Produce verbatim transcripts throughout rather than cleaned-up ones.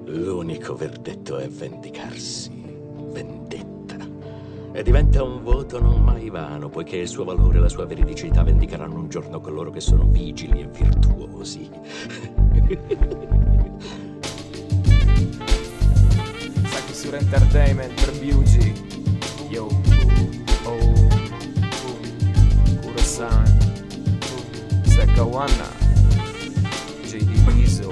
L'unico verdetto è vendicarsi. Vendetta. E diventa un voto non mai vano, poiché il suo valore e la sua veridicità vendicheranno un giorno coloro che sono vigili e virtuosi. Sakisura Entertainment per B U G. Yo. Oh. Kuro-san. Sekawana. J D Biso.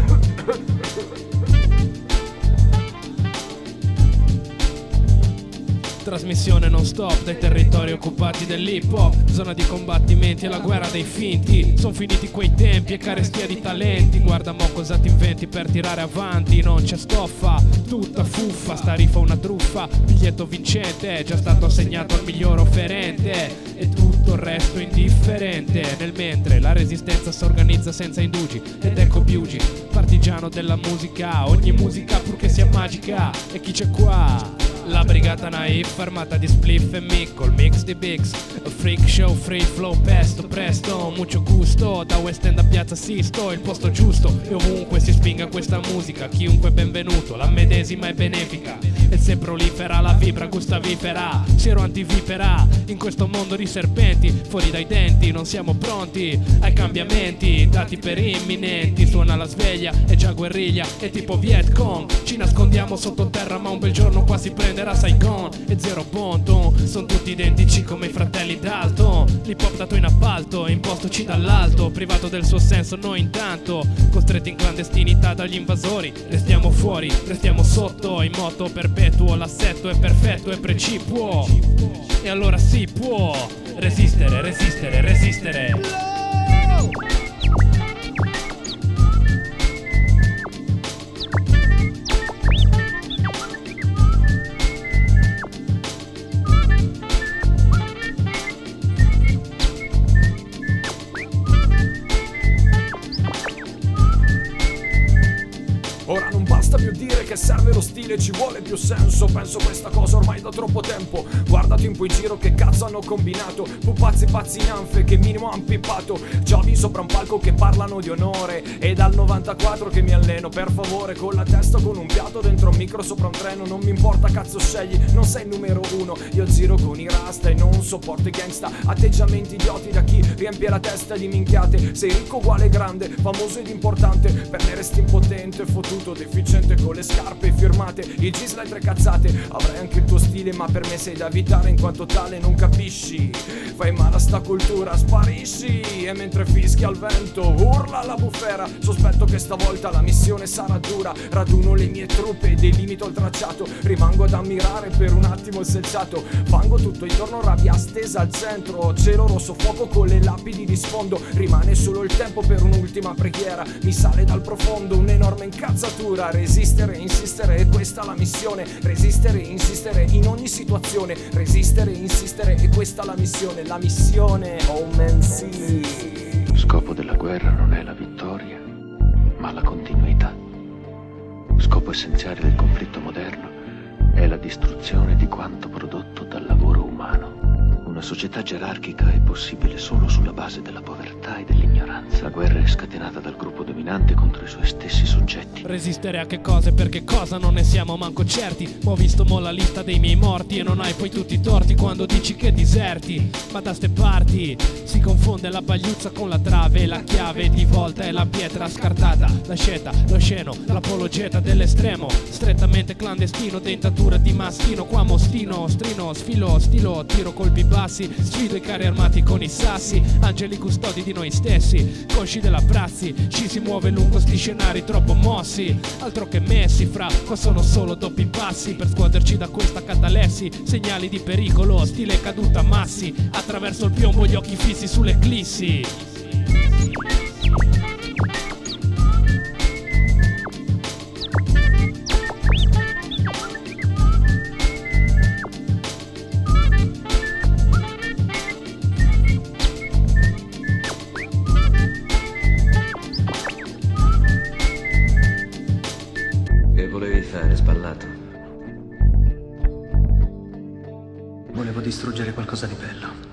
Trasmissione non stop dai territori occupati dell'hip hop, zona di combattimenti e la guerra dei finti. Sono finiti quei tempi e carestia di talenti. Guarda mo cosa ti inventi per tirare avanti. Non c'è stoffa, tutta fuffa. Sta rifa una truffa, biglietto vincente è già stato assegnato al miglior offerente e tutto il resto indifferente. Nel mentre la resistenza si organizza senza indugi ed ecco Biugi, partigiano della musica. Ogni musica purché sia magica. E chi c'è qua? La brigata naif armata di spliff e mic col mix di Bix. A freak show, free flow, pesto, presto, mucho gusto. Da West End a Piazza Sisto, il posto giusto. E ovunque si spinga questa musica, chiunque è benvenuto. La medesima è benefica e se prolifera la vibra gustavifera. Siero antivipera in questo mondo di serpenti. Fuori dai denti, non siamo pronti ai cambiamenti dati per imminenti. Suona la sveglia, è già guerriglia, è tipo Vietcong. Ci nascondiamo sottoterra ma un bel giorno qua si prende a Saigon e zero Bonton. Sono tutti identici come i fratelli Dalton. L'hip hop dato in appalto, impostoci dall'alto, privato del suo senso noi intanto, costretti in clandestinità dagli invasori. Restiamo fuori, restiamo sotto, in moto perpetuo, l'assetto è perfetto e precipuo. E allora si può resistere, resistere, resistere. Ora non basta più dire che serve lo stile, ci vuole più senso. Penso questa cosa ormai da troppo tempo. Guardati un po' in giro che cazzo hanno combinato. Pupazzi pazzi in anfe che minimo han pippato. Giovi sopra un palco che parlano di onore. E dal novantaquattro che mi alleno, per favore, con la testa con un piatto dentro un micro sopra un treno. Non mi importa cazzo scegli, non sei il numero uno. Io giro con i rasta e non sopporto i gangsta. Atteggiamenti idioti da chi riempie la testa di minchiate. Sei ricco uguale grande, famoso ed importante. Per me resti impotente, fottuto, deficiente con le scarpe firmate, il gisla e tre cazzate. Avrai anche il tuo stile ma per me sei da evitare in quanto tale non capisci. Fai male a sta cultura, sparisci. E mentre fischi al vento urla la bufera. Sospetto che stavolta la missione sarà dura. Raduno le mie truppe e delimito il tracciato. Rimango ad ammirare per un attimo il selciato. Fango tutto intorno, rabbia stesa al centro. Cielo rosso fuoco con le lapidi di sfondo. Rimane solo il tempo per un'ultima preghiera. Mi sale dal profondo un'enorme incazzatura. Resistere, insistere, è questa la missione. Resistere, insistere in ogni situazione. Resistere, insistere, è questa la missione. La missione, oh man sì. Scopo della guerra non è la vittoria, ma la continuità. Scopo essenziale del conflitto moderno è la distruzione di quanto prodotto dal lavoro umano. Una società gerarchica è possibile solo sulla base della povertà e dell'ignoranza. La guerra è scatenata dal gruppo dominante contro i suoi stessi soggetti. Resistere a che cosa e per che cosa non ne siamo manco certi. Ho visto mo la lista dei miei morti e non hai poi tutti i torti quando dici che diserti. Ma da ste parti si confonde la pagliuzza con la trave. La chiave di volta è la pietra scartata. La sceta, lo sceno, l'apologeta dell'estremo. Strettamente clandestino, dentatura di maschino. Qua mostino, strino, sfilo, stilo, tiro colpi bassi. Sfido i carri armati con i sassi. Angeli custodi di noi stessi, consci della prassi. Ci si muove lungo sti scenari troppo mossi. Altro che messi, fra, qua sono solo doppi passi per scuoterci da questa catalessi. Segnali di pericolo, stile caduta massi. Attraverso il piombo gli occhi fissi sulle clissi. Che volevi fare, spallato? Volevo distruggere qualcosa di bello.